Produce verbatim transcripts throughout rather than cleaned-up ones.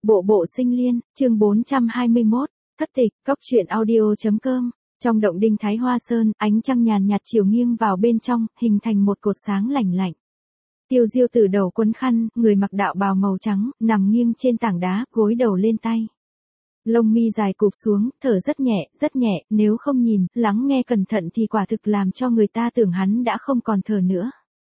Bộ bộ sinh liên, chương bốn trăm hai mươi mốt, thất tịch, cốc truyện audio.com. Trong động Đinh Thái Hoa Sơn, ánh trăng nhàn nhạt chiều nghiêng vào bên trong, hình thành một cột sáng lạnh lạnh. Tiêu Diêu từ đầu quấn khăn, người mặc đạo bào màu trắng, nằm nghiêng trên tảng đá, gối đầu lên tay. Lông mi dài cụp xuống, thở rất nhẹ, rất nhẹ, nếu không nhìn, lắng nghe cẩn thận thì quả thực làm cho người ta tưởng hắn đã không còn thở nữa.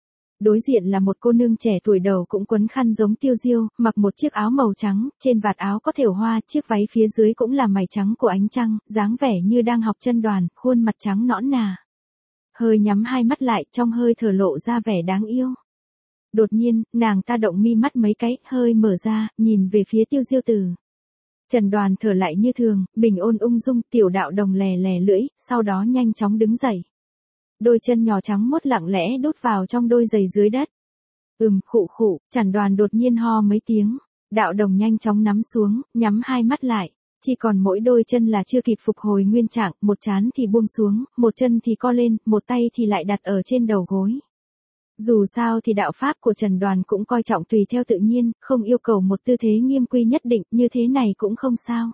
Đối diện là một cô nương trẻ tuổi đầu cũng quấn khăn giống Tiêu Diêu, mặc một chiếc áo màu trắng, trên vạt áo có thêu hoa, chiếc váy phía dưới cũng là mày trắng của ánh trăng, dáng vẻ như đang học chân đoàn, khuôn mặt trắng nõn nà. Hơi nhắm hai mắt lại, trong hơi thở lộ ra vẻ đáng yêu. Đột nhiên, nàng ta động mi mắt mấy cái, hơi mở ra, nhìn về phía Tiêu Diêu Tử. Trần Đoàn thở lại như thường, bình ôn ung dung, Tiểu Đạo Đồng lè lè lưỡi, sau đó nhanh chóng đứng dậy. Đôi chân nhỏ trắng muốt lặng lẽ đút vào trong đôi giày dưới đất. Ừm, khụ khụ, Trần Đoàn đột nhiên ho mấy tiếng. Đạo Đồng nhanh chóng nắm xuống, nhắm hai mắt lại. Chỉ còn mỗi đôi chân là chưa kịp phục hồi nguyên trạng, một trán thì buông xuống, một chân thì co lên, một tay thì lại đặt ở trên đầu gối. Dù sao thì đạo pháp của Trần Đoàn cũng coi trọng tùy theo tự nhiên, không yêu cầu một tư thế nghiêm quy nhất định, như thế này cũng không sao.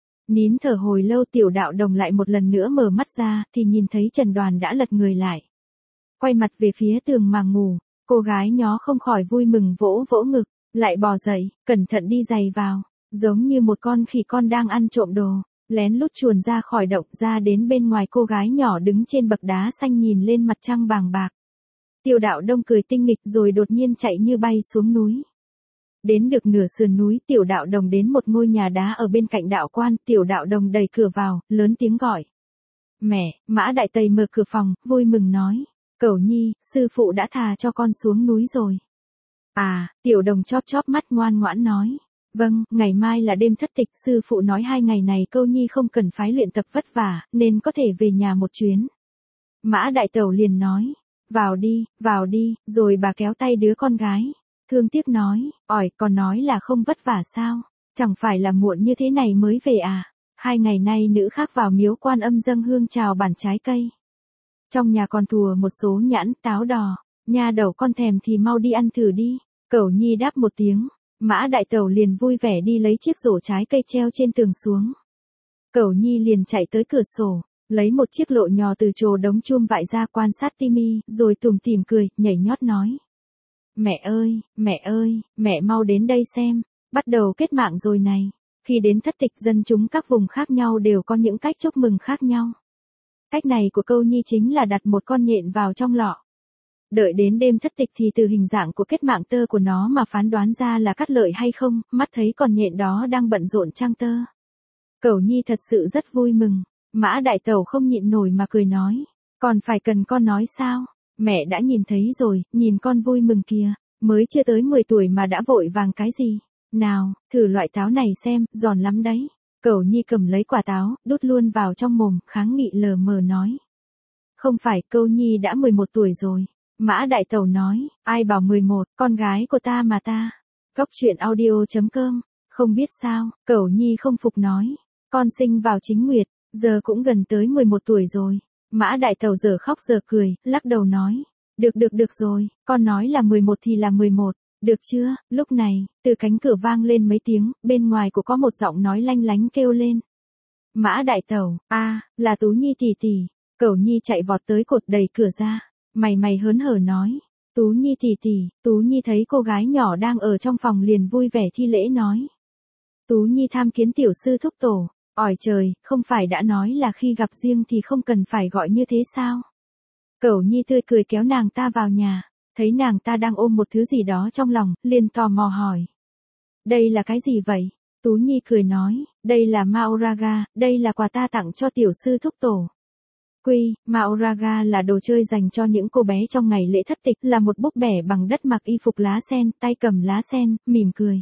Nín thở hồi lâu, Tiểu Đạo Đồng lại một lần nữa mở mắt ra, thì nhìn thấy Trần Đoàn đã lật người lại. Quay mặt về phía tường mà ngủ, cô gái nhó không khỏi vui mừng vỗ vỗ ngực, lại bò dậy, cẩn thận đi giày vào, giống như một con khỉ con đang ăn trộm đồ, lén lút chuồn ra khỏi động ra đến bên ngoài. Cô gái nhỏ đứng trên bậc đá xanh nhìn lên mặt trăng bàng bạc. Tiêu Đạo Đông cười tinh nghịch rồi đột nhiên chạy như bay xuống núi. Đến được nửa sườn núi, Tiểu Đạo Đồng đến một ngôi nhà đá ở bên cạnh đạo quan, Tiểu Đạo Đồng đẩy cửa vào, lớn tiếng gọi. Mẹ, Mã Đại Tây mở cửa phòng, vui mừng nói. Cẩu Nhi, sư phụ đã thà cho con xuống núi rồi. À, Tiểu Đồng chóp chóp mắt ngoan ngoãn nói. Vâng, ngày mai là đêm thất tịch, sư phụ nói hai ngày này Câu Nhi không cần phái luyện tập vất vả, nên có thể về nhà một chuyến. Mã Đại Tẩu liền nói. Vào đi, vào đi, rồi bà kéo tay đứa con gái. Thương tiếc nói, ỏi, còn nói là không vất vả sao, chẳng phải là muộn như thế này mới về à. Hai ngày nay nữ khác vào miếu Quan Âm dâng hương chào bản trái cây. Trong nhà còn thùa một số nhãn, táo đỏ, nha đầu con thèm thì mau đi ăn thử đi. Cẩu Nhi đáp một tiếng, Mã Đại Tẩu liền vui vẻ đi lấy chiếc rổ trái cây treo trên tường xuống. Cẩu Nhi liền chạy tới cửa sổ, lấy một chiếc lọ nhỏ từ chồ đống chum vại ra quan sát Timmy, rồi tủm tỉm cười, nhảy nhót nói. Mẹ ơi, mẹ ơi, mẹ mau đến đây xem, bắt đầu kết mạng rồi này. Khi đến thất tịch, dân chúng các vùng khác nhau đều có những cách chúc mừng khác nhau. Cách này của Câu Nhi chính là đặt một con nhện vào trong lọ. Đợi đến đêm thất tịch thì từ hình dạng của kết mạng tơ của nó mà phán đoán ra là cắt lợi hay không, mắt thấy con nhện đó đang bận rộn trang tơ. Cẩu Nhi thật sự rất vui mừng, Mã Đại Tẩu không nhịn nổi mà cười nói. Còn phải cần con nói sao? Mẹ đã nhìn thấy rồi, nhìn con vui mừng kìa, mới chưa tới mười tuổi mà đã vội vàng cái gì. Nào, thử loại táo này xem, giòn lắm đấy. Cẩu Nhi cầm lấy quả táo, đút luôn vào trong mồm, kháng nghị lờ mờ nói. Không phải, Câu Nhi đã mười một tuổi rồi. Mã Đại Tẩu nói, ai bảo mười một, con gái của ta mà ta. Cốc truyện audio.com, không biết sao, Cẩu Nhi không phục nói. Con sinh vào chính nguyệt, giờ cũng gần tới mười một tuổi rồi. Mã Đại Tẩu giờ khóc giờ cười, lắc đầu nói. Được được được rồi, con nói là mười một thì là mười một, được chưa? Lúc này, từ cánh cửa vang lên mấy tiếng, bên ngoài của có một giọng nói lanh lánh kêu lên. Mã Đại Tẩu, a, à, là Tú Nhi tỷ tỷ. Cẩu Nhi chạy vọt tới cột đẩy cửa ra, mày mày hớn hở nói. Tú Nhi tỷ tỷ. Tú Nhi thấy cô gái nhỏ đang ở trong phòng liền vui vẻ thi lễ nói. Tú Nhi tham kiến tiểu sư thúc tổ. Ỏi trời, không phải đã nói là khi gặp riêng thì không cần phải gọi như thế sao? Cẩu Nhi tươi cười kéo nàng ta vào nhà, thấy nàng ta đang ôm một thứ gì đó trong lòng, liền tò mò hỏi. Đây là cái gì vậy? Tú Nhi cười nói, đây là Maoraga, đây là quà ta tặng cho tiểu sư thúc tổ. Quy, Maoraga là đồ chơi dành cho những cô bé trong ngày lễ thất tịch, là một búp bẻ bằng đất mặc y phục lá sen, tay cầm lá sen, mỉm cười.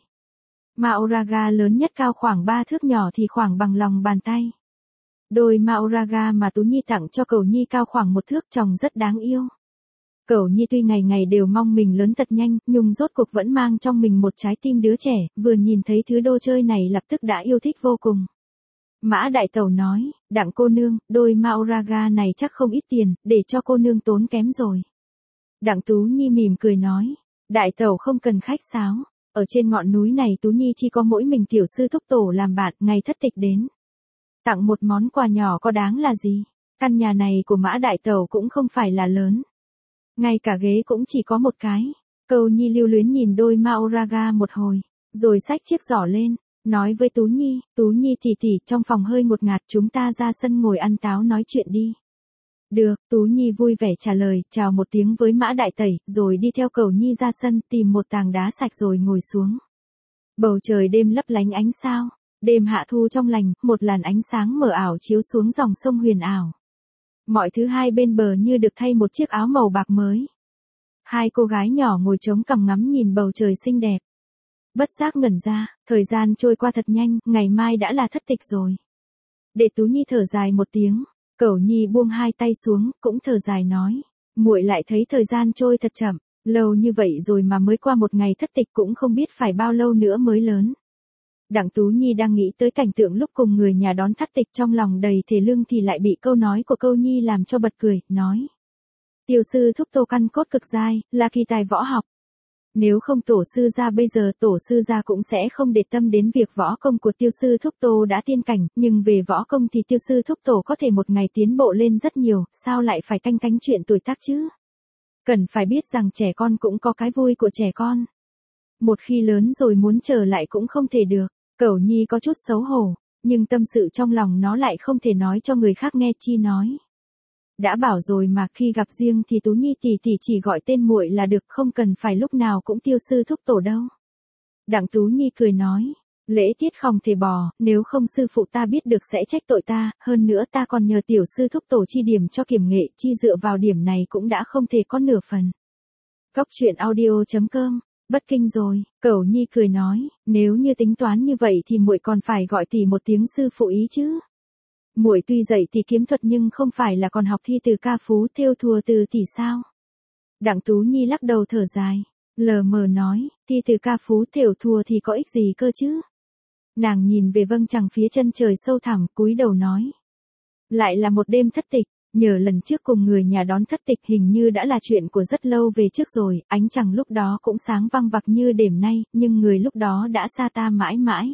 Maoraga lớn nhất cao khoảng ba thước, nhỏ thì khoảng bằng lòng bàn tay. Đôi Maoraga mà Tú Nhi tặng cho Cẩu Nhi cao khoảng một thước, trông rất đáng yêu. Cẩu Nhi tuy ngày ngày đều mong mình lớn thật nhanh, nhưng rốt cuộc vẫn mang trong mình một trái tim đứa trẻ, vừa nhìn thấy thứ đồ chơi này lập tức đã yêu thích vô cùng. Mã Đại Tẩu nói, Đặng cô nương, đôi Maoraga này chắc không ít tiền, để cho cô nương tốn kém rồi. Đặng Tú Nhi mỉm cười nói, Đại Tẩu không cần khách sáo. Ở trên ngọn núi này Tú Nhi chỉ có mỗi mình tiểu sư thúc tổ làm bạn, ngày thất tịch đến. Tặng một món quà nhỏ có đáng là gì? Căn nhà này của Mã Đại Tẩu cũng không phải là lớn. Ngay cả ghế cũng chỉ có một cái. Câu Nhi lưu luyến nhìn đôi Maoraga một hồi, rồi xách chiếc giỏ lên, nói với Tú Nhi, Tú Nhi tỉ tỉ, trong phòng hơi ngột ngạt, chúng ta ra sân ngồi ăn táo nói chuyện đi. Được, Tú Nhi vui vẻ trả lời, chào một tiếng với Mã Đại Tẩy, rồi đi theo Cẩu Nhi ra sân, tìm một tảng đá sạch rồi ngồi xuống. Bầu trời đêm lấp lánh ánh sao, đêm hạ thu trong lành, một làn ánh sáng mờ ảo chiếu xuống dòng sông huyền ảo. Mọi thứ hai bên bờ như được thay một chiếc áo màu bạc mới. Hai cô gái nhỏ ngồi chống cằm ngắm nhìn bầu trời xinh đẹp. Bất giác ngẩn ra, thời gian trôi qua thật nhanh, ngày mai đã là thất tịch rồi. Để Tú Nhi thở dài một tiếng, Cẩu Nhi buông hai tay xuống, cũng thở dài nói, muội lại thấy thời gian trôi thật chậm, lâu như vậy rồi mà mới qua một ngày thất tịch cũng không biết phải bao lâu nữa mới lớn. Đặng Tú Nhi đang nghĩ tới cảnh tượng lúc cùng người nhà đón thất tịch trong lòng đầy thề lương thì lại bị câu nói của Câu Nhi làm cho bật cười, nói. Tiểu sư thúc tổ căn cốt cực dai, là kỳ tài võ học. Nếu không tổ sư gia bây giờ tổ sư gia cũng sẽ không để tâm đến việc võ công của tiêu sư thúc tổ đã tiên cảnh, nhưng về võ công thì tiêu sư thúc tổ có thể một ngày tiến bộ lên rất nhiều, sao lại phải canh cánh chuyện tuổi tác chứ? Cần phải biết rằng trẻ con cũng có cái vui của trẻ con. Một khi lớn rồi muốn trở lại cũng không thể được. Cẩu Nhi có chút xấu hổ, nhưng tâm sự trong lòng nó lại không thể nói cho người khác nghe chi nói. Đã bảo rồi mà khi gặp riêng thì Tú Nhi tỷ tỷ chỉ gọi tên muội là được, không cần phải lúc nào cũng tiêu sư thúc tổ đâu. Đặng Tú Nhi cười nói, lễ tiết không thể bỏ, nếu không sư phụ ta biết được sẽ trách tội ta, hơn nữa ta còn nhờ tiểu sư thúc tổ chi điểm cho kiểm nghệ, chi dựa vào điểm này cũng đã không thể có nửa phần. Góc truyện audio chấm com, bất kinh rồi, Cẩu Nhi cười nói, nếu như tính toán như vậy thì muội còn phải gọi tỷ một tiếng sư phụ ý chứ. Muội tuy dạy tỷ kiếm thuật nhưng không phải là còn học thi từ ca phú thêu thùa từ tỷ sao? Đặng Tú Nhi lắc đầu thở dài, lờ mờ nói, thi từ ca phú thêu thùa thì có ích gì cơ chứ? Nàng nhìn về vâng trăng phía chân trời sâu thẳm, cúi đầu nói. Lại là một đêm thất tịch, nhờ lần trước cùng người nhà đón thất tịch hình như đã là chuyện của rất lâu về trước rồi, ánh trăng lúc đó cũng sáng văng vặc như đêm nay, nhưng người lúc đó đã xa ta mãi mãi.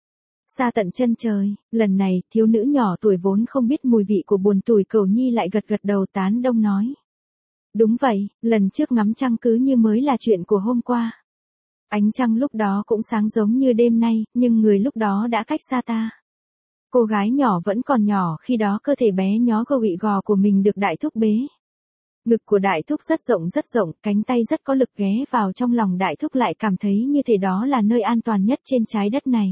Xa tận chân trời, lần này, thiếu nữ nhỏ tuổi vốn không biết mùi vị của buồn tủi Cẩu Nhi lại gật gật đầu tán đông nói. Đúng vậy, lần trước ngắm trăng cứ như mới là chuyện của hôm qua. Ánh trăng lúc đó cũng sáng giống như đêm nay, nhưng người lúc đó đã cách xa ta. Cô gái nhỏ vẫn còn nhỏ, khi đó cơ thể bé nhó gò ị gò của mình được đại thúc bế. Ngực của đại thúc rất rộng rất rộng, cánh tay rất có lực ghé vào trong lòng đại thúc lại cảm thấy như thể đó là nơi an toàn nhất trên trái đất này.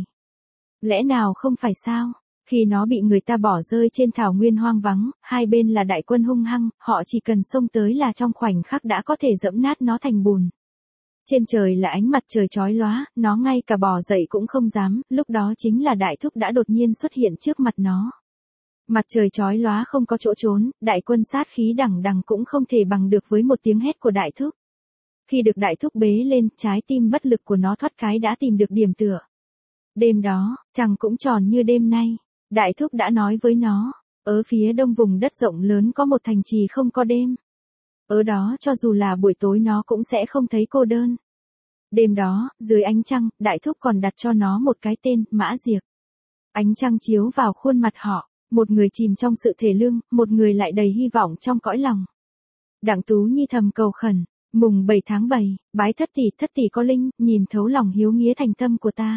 Lẽ nào không phải sao? Khi nó bị người ta bỏ rơi trên thảo nguyên hoang vắng, hai bên là đại quân hung hăng, họ chỉ cần xông tới là trong khoảnh khắc đã có thể dẫm nát nó thành bùn. Trên trời là ánh mặt trời chói lóa, nó ngay cả bò dậy cũng không dám, lúc đó chính là đại thúc đã đột nhiên xuất hiện trước mặt nó. Mặt trời chói lóa không có chỗ trốn, đại quân sát khí đằng đằng cũng không thể bằng được với một tiếng hét của đại thúc. Khi được đại thúc bế lên, trái tim bất lực của nó thoát cái đã tìm được điểm tựa. Đêm đó, trăng cũng tròn như đêm nay, đại thúc đã nói với nó, ở phía đông vùng đất rộng lớn có một thành trì không có đêm. Ở đó cho dù là buổi tối nó cũng sẽ không thấy cô đơn. Đêm đó, dưới ánh trăng, đại thúc còn đặt cho nó một cái tên, Mã Diệp. Ánh trăng chiếu vào khuôn mặt họ, một người chìm trong sự thề lương, một người lại đầy hy vọng trong cõi lòng. Đặng Tú Nhi thầm cầu khẩn, mùng bảy tháng bảy, bái thất tỷ, thất tỷ có linh, nhìn thấu lòng hiếu nghĩa thành tâm của ta.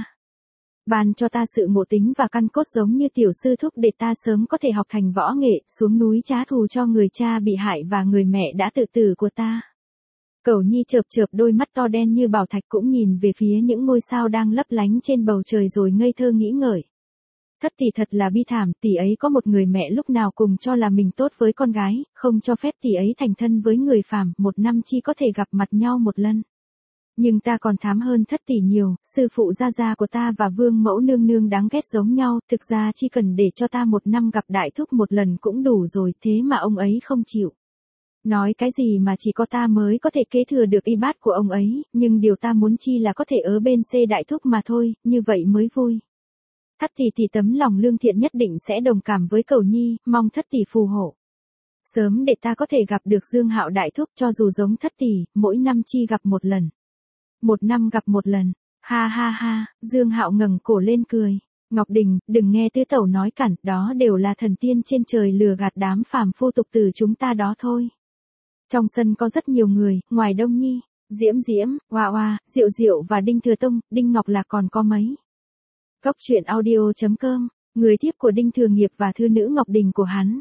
Ban cho ta sự ngộ tính và căn cốt giống như tiểu sư thúc để ta sớm có thể học thành võ nghệ, xuống núi trả thù cho người cha bị hại và người mẹ đã tự tử của ta. Cẩu Nhi chợp chợp đôi mắt to đen như bảo thạch cũng nhìn về phía những ngôi sao đang lấp lánh trên bầu trời rồi ngây thơ nghĩ ngợi. Thất tỷ thật là bi thảm, tỷ ấy có một người mẹ lúc nào cùng cho là mình tốt với con gái, không cho phép tỷ ấy thành thân với người phàm, một năm chỉ có thể gặp mặt nhau một lần. Nhưng ta còn thám hơn thất tỷ nhiều, sư phụ gia gia của ta và vương mẫu nương nương đáng ghét giống nhau, thực ra chỉ cần để cho ta một năm gặp đại thúc một lần cũng đủ rồi, thế mà ông ấy không chịu. Nói cái gì mà chỉ có ta mới có thể kế thừa được y bát của ông ấy, nhưng điều ta muốn chi là có thể ở bên xê đại thúc mà thôi, như vậy mới vui. Thất tỷ thì tấm lòng lương thiện nhất định sẽ đồng cảm với Cẩu Nhi, mong thất tỷ phù hộ. Sớm để ta có thể gặp được Dương Hạo đại thúc cho dù giống thất tỷ, mỗi năm chi gặp một lần. Một năm gặp một lần, Ha ha ha, Dương Hạo ngẩng cổ lên cười. Ngọc Đình, đừng nghe tứ tẩu nói cản, đó đều là thần tiên trên trời lừa gạt đám phàm phu tục tử chúng ta đó thôi. Trong sân có rất nhiều người, ngoài Đông Nhi, Diễm Diễm, Hoa Hoa, Diệu Diệu và Đinh Thừa Tông, Đinh Ngọc Lạc còn có mấy. Cốc truyện audio chấm com, người tiếp của Đinh Thừa Nghiệp và thư nữ Ngọc Đình của hắn.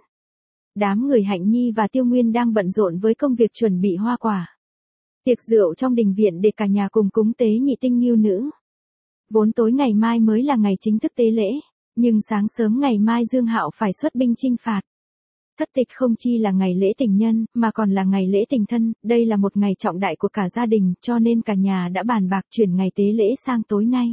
Đám người Hạnh Nhi và Tiêu Nguyên đang bận rộn với công việc chuẩn bị hoa quả. Tiệc rượu trong đình viện để cả nhà cùng cúng tế nhị tinh nghưu nữ. Vốn tối ngày mai mới là ngày chính thức tế lễ, nhưng sáng sớm ngày mai Dương Hạo phải xuất binh chinh phạt. Thất tịch không chi là ngày lễ tình nhân, mà còn là ngày lễ tình thân, đây là một ngày trọng đại của cả gia đình, cho nên cả nhà đã bàn bạc chuyển ngày tế lễ sang tối nay.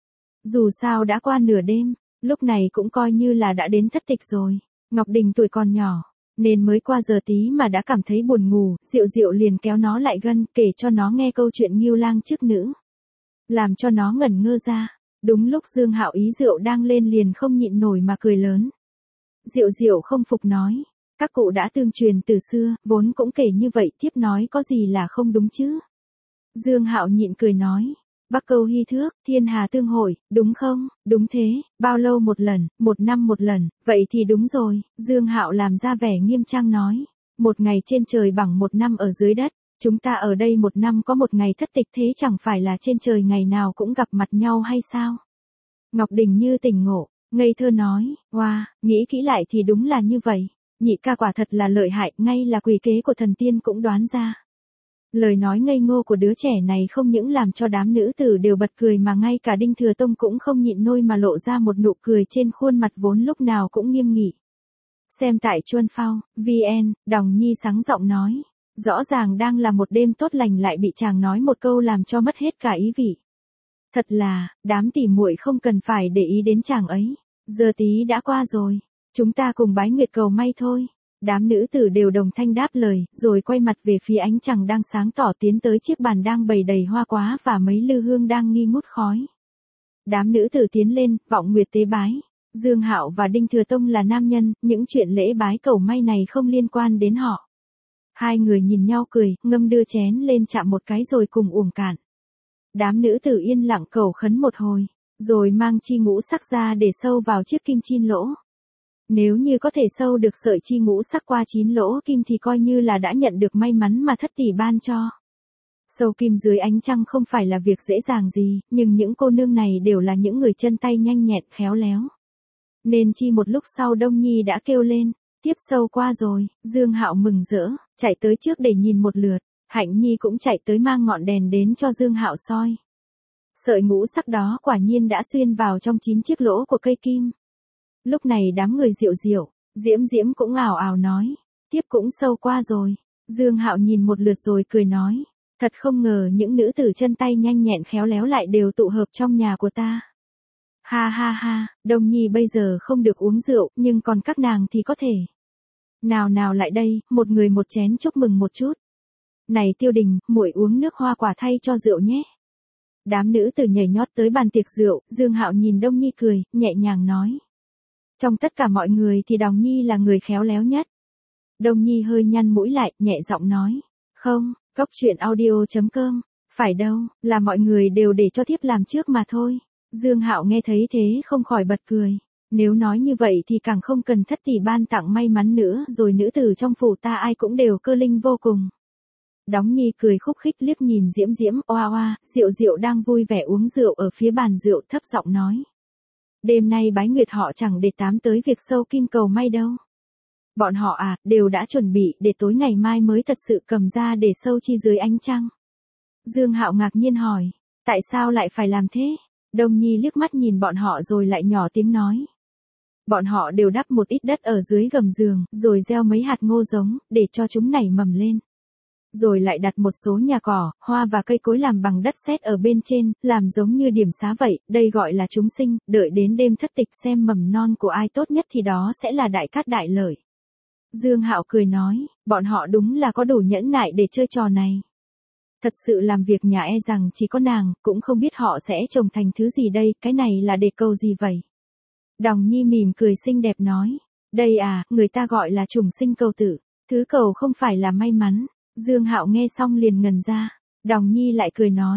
Dù sao đã qua nửa đêm, lúc này cũng coi như là đã đến thất tịch rồi. Ngọc Đình tuổi còn nhỏ, nên mới qua giờ tí mà đã cảm thấy buồn ngủ, Diệu Diệu liền kéo nó lại gần, kể cho nó nghe câu chuyện nghưu lang trước nữ. Làm cho nó ngẩn ngơ ra, đúng lúc Dương Hạo ý rượu đang lên liền không nhịn nổi mà cười lớn. Diệu Diệu không phục nói, các cụ đã tương truyền từ xưa, vốn cũng kể như vậy, tiếp nói có gì là không đúng chứ. Dương Hạo nhịn cười nói, Bắc câu hy thước, thiên hà tương hội, đúng không? Đúng thế, bao lâu một lần, một năm một lần, vậy thì đúng rồi. Dương Hạo làm ra vẻ nghiêm trang nói, một ngày trên trời bằng một năm ở dưới đất, chúng ta ở đây một năm có một ngày thất tịch, thế chẳng phải là trên trời ngày nào cũng gặp mặt nhau hay sao? Ngọc Đình như tỉnh ngộ, ngây thơ nói, wow, nghĩ kỹ lại thì đúng là như vậy, nhị ca quả thật là lợi hại, ngay là quỷ kế của thần tiên cũng đoán ra. Lời nói ngây ngô của đứa trẻ này không những làm cho đám nữ tử đều bật cười mà ngay cả Đinh Thừa Tông cũng không nhịn nổi mà lộ ra một nụ cười trên khuôn mặt vốn lúc nào cũng nghiêm nghị. Xem tại Chuân Phao, vn, Đòng Nhi sáng giọng nói, rõ ràng đang là một đêm tốt lành lại bị chàng nói một câu làm cho mất hết cả ý vị. Thật là, đám tỉ muội không cần phải để ý đến chàng ấy, giờ tí đã qua rồi, chúng ta cùng bái nguyệt cầu may thôi. Đám nữ tử đều đồng thanh đáp lời, rồi quay mặt về phía ánh trăng đang sáng tỏ tiến tới chiếc bàn đang bày đầy hoa quá và mấy lư hương đang nghi ngút khói. Đám nữ tử tiến lên, vọng nguyệt tế bái. Dương Hạo và Đinh Thừa Tông là nam nhân, những chuyện lễ bái cầu may này không liên quan đến họ. Hai người nhìn nhau cười, ngâm đưa chén lên chạm một cái rồi cùng uổng cạn. Đám nữ tử yên lặng cầu khấn một hồi, rồi mang chi ngũ sắc ra để sâu vào chiếc kim chin lỗ. Nếu như có thể sâu được sợi chi ngũ sắc qua chín lỗ kim thì coi như là đã nhận được may mắn mà thất tỷ ban cho. Sâu kim dưới ánh trăng không phải là việc dễ dàng gì, nhưng những cô nương này đều là những người chân tay nhanh nhẹn khéo léo. Nên chi một lúc sau Đông Nhi đã kêu lên, tiếp sâu qua rồi. Dương Hạo mừng rỡ, chạy tới trước để nhìn một lượt. Hạnh Nhi cũng chạy tới mang ngọn đèn đến cho Dương Hạo soi. Sợi ngũ sắc đó quả nhiên đã xuyên vào trong chín chiếc lỗ của cây kim. Lúc này đám người Diệu Diệu, Diễm Diễm cũng ào ào nói, tiếp cũng sâu qua rồi. Dương Hạo nhìn một lượt rồi cười nói, thật không ngờ những nữ tử chân tay nhanh nhẹn khéo léo lại đều tụ hợp trong nhà của ta. Ha ha ha, Đông Nhi bây giờ không được uống rượu, nhưng còn các nàng thì có thể. Nào nào lại đây, một người một chén chúc mừng một chút. Này Tiêu Đình, muội uống nước hoa quả thay cho rượu nhé. Đám nữ tử nhảy nhót tới bàn tiệc rượu, Dương Hạo nhìn Đông Nhi cười, nhẹ nhàng nói. Trong tất cả mọi người thì Đồng Nhi là người khéo léo nhất. Đông Nhi hơi nhăn mũi lại, nhẹ giọng nói. Không, cốc truyện audio chấm com, phải đâu, là mọi người đều để cho thiếp làm trước mà thôi. Dương Hạo nghe thấy thế không khỏi bật cười. Nếu nói như vậy thì càng không cần thất tỷ ban tặng may mắn nữa, rồi nữ tử trong phủ ta ai cũng đều cơ linh vô cùng. Đóng Nhi cười khúc khích liếc nhìn Diễm Diễm, oa oa, Diệu Diệu đang vui vẻ uống rượu ở phía bàn rượu thấp giọng nói. Đêm nay bái nguyệt họ chẳng để tám tới việc sâu kim cầu may đâu. Bọn họ à, đều đã chuẩn bị để tối ngày mai mới thật sự cầm ra để sâu chi dưới ánh trăng. Dương Hạo ngạc nhiên hỏi, tại sao lại phải làm thế? Đông Nhi liếc mắt nhìn bọn họ rồi lại nhỏ tiếng nói. Bọn họ đều đắp một ít đất ở dưới gầm giường, rồi gieo mấy hạt ngô giống, để cho chúng nảy mầm lên. Rồi lại đặt một số nhà cỏ, hoa và cây cối làm bằng đất sét ở bên trên, làm giống như điểm xá vậy, đây gọi là chúng sinh, đợi đến đêm thất tịch xem mầm non của ai tốt nhất thì đó sẽ là đại cát đại lợi. Dương Hạo cười nói, bọn họ đúng là có đủ nhẫn nại để chơi trò này. Thật sự làm việc nhà e rằng chỉ có nàng, cũng không biết họ sẽ trồng thành thứ gì đây, cái này là để cầu gì vậy? Đồng Nhi mỉm cười xinh đẹp nói, đây à, người ta gọi là trùng sinh cầu tử, thứ cầu không phải là may mắn. Dương Hạo nghe xong liền ngần ra, Đồng Nhi lại cười nói,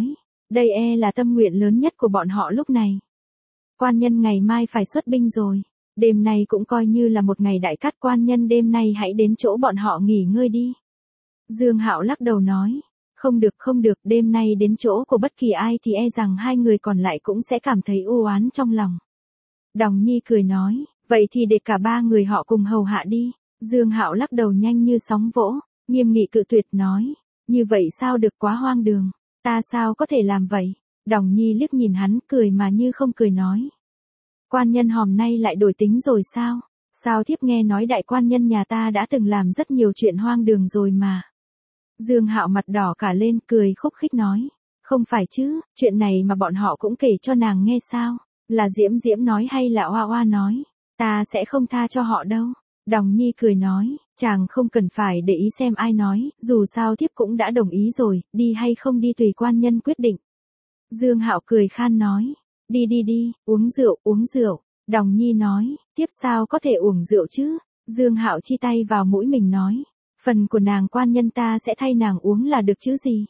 Đây e là tâm nguyện lớn nhất của bọn họ lúc này. Quan nhân ngày mai phải xuất binh rồi. Đêm nay cũng coi như là một ngày đại cát, quan nhân đêm nay hãy đến chỗ bọn họ nghỉ ngơi đi. Dương Hạo lắc đầu nói. Không được không được, đêm nay đến chỗ của bất kỳ ai thì e rằng hai người còn lại cũng sẽ cảm thấy u oán trong lòng. Đòng Nhi cười nói, vậy thì để cả ba người họ cùng hầu hạ đi. Dương Hạo lắc đầu nhanh như sóng vỗ, nghiêm nghị cự tuyệt nói, như vậy sao được, quá hoang đường, ta sao có thể làm vậy. Đòng Nhi liếc nhìn hắn cười mà như không cười nói. Quan nhân hòm nay lại đổi tính rồi sao? Sao thiếp nghe nói đại quan nhân nhà ta đã từng làm rất nhiều chuyện hoang đường rồi mà. Dương Hạo mặt đỏ cả lên cười khúc khích nói. Không phải chứ, chuyện này mà bọn họ cũng kể cho nàng nghe sao? Là Diễm Diễm nói hay là Oa Oa nói? Ta sẽ không tha cho họ đâu. Đòng Nhi cười nói, chàng không cần phải để ý xem ai nói, dù sao thiếp cũng đã đồng ý rồi, đi hay không đi tùy quan nhân quyết định. Dương Hạo cười khan nói, đi đi đi, uống rượu, uống rượu. Đòng Nhi nói, tiếp sao có thể uống rượu chứ? Dương Hạo chi tay vào mũi mình nói, phần của nàng quan nhân ta sẽ thay nàng uống là được chứ gì.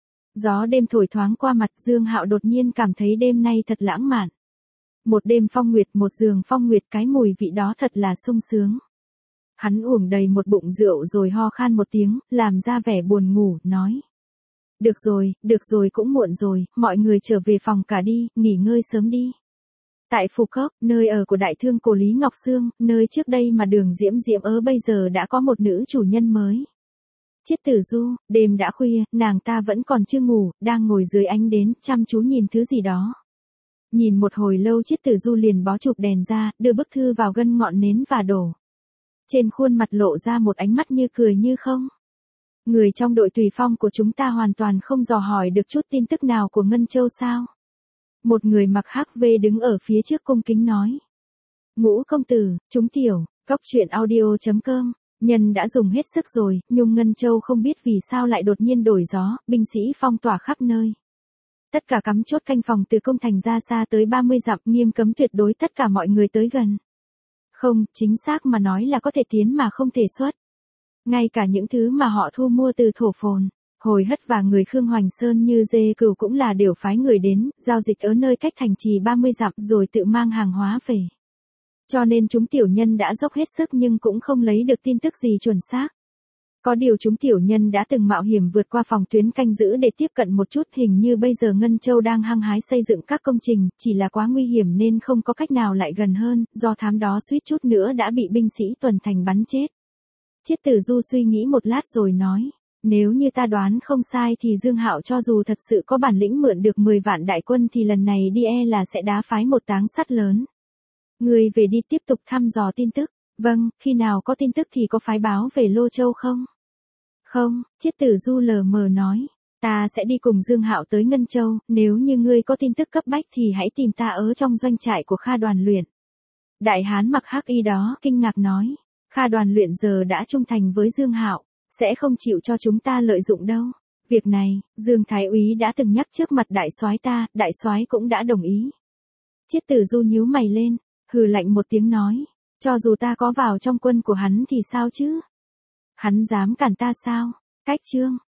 Gió đêm thổi thoáng qua mặt, Dương Hạo đột nhiên cảm thấy đêm nay thật lãng mạn. Một đêm phong nguyệt, một giường phong nguyệt, cái mùi vị đó thật là sung sướng. Hắn uống đầy một bụng rượu rồi ho khan một tiếng, làm ra vẻ buồn ngủ, nói. Được rồi, được rồi, cũng muộn rồi, mọi người trở về phòng cả đi, nghỉ ngơi sớm đi. Tại Phù Cốc, nơi ở của đại thương cổ Lý Ngọc Sương, nơi trước đây mà Đường Diễm Diễm ở bây giờ đã có một nữ chủ nhân mới. Chiết Tử Du, đêm đã khuya, nàng ta vẫn còn chưa ngủ, đang ngồi dưới ánh đến, chăm chú nhìn thứ gì đó. Nhìn một hồi lâu Chiết Tử Du liền bó chụp đèn ra, đưa bức thư vào gân ngọn nến và đổ. Trên khuôn mặt lộ ra một ánh mắt như cười như không. Người trong đội tùy phong của chúng ta hoàn toàn không dò hỏi được chút tin tức nào của Ngân Châu sao? Một người mặc hắc vê đứng ở phía trước cung kính nói. Ngũ công tử, chúng tiểu, cóc truyện audio chấm com, nhân đã dùng hết sức rồi, nhưng Ngân Châu không biết vì sao lại đột nhiên đổi gió, binh sĩ phong tỏa khắp nơi. Tất cả cắm chốt canh phòng từ công thành ra xa tới ba mươi dặm, nghiêm cấm tuyệt đối tất cả mọi người tới gần. Không, chính xác mà nói là có thể tiến mà không thể xuất. Ngay cả những thứ mà họ thu mua từ thổ phồn, Hồi Hất và người Khương Hoành Sơn như Dê Cửu cũng là đều phái người đến, giao dịch ở nơi cách thành trì ba mươi dặm rồi tự mang hàng hóa về. Cho nên chúng tiểu nhân đã dốc hết sức nhưng cũng không lấy được tin tức gì chuẩn xác. Có điều chúng tiểu nhân đã từng mạo hiểm vượt qua phòng tuyến canh giữ để tiếp cận một chút, hình như bây giờ Ngân Châu đang hăng hái xây dựng các công trình, chỉ là quá nguy hiểm nên không có cách nào lại gần hơn, do thám đó suýt chút nữa đã bị binh sĩ tuần thành bắn chết. Chiết Tử Du suy nghĩ một lát rồi nói, nếu như ta đoán không sai thì Dương Hạo cho dù thật sự có bản lĩnh mượn được mười vạn đại quân thì lần này đi e là sẽ đá phái một táng sắt lớn. Người về đi tiếp tục thăm dò tin tức. Vâng, khi nào có tin tức thì có phái báo về Lô Châu không? Không, Chiết Tử Du lờ mờ nói, ta sẽ đi cùng Dương Hạo tới Ngân Châu, nếu như ngươi có tin tức cấp bách thì hãy tìm ta ở trong doanh trại của Kha Đoàn Luyện. Đại hán mặc hắc y đó kinh ngạc nói, Kha Đoàn Luyện giờ đã trung thành với Dương Hạo, sẽ không chịu cho chúng ta lợi dụng đâu. Việc này, Dương Thái úy đã từng nhắc trước mặt đại soái ta, đại soái cũng đã đồng ý. Chiết Tử Du nhíu mày lên, hừ lạnh một tiếng nói, cho dù ta có vào trong quân của hắn thì sao chứ? Hắn dám cản ta sao? Cách chương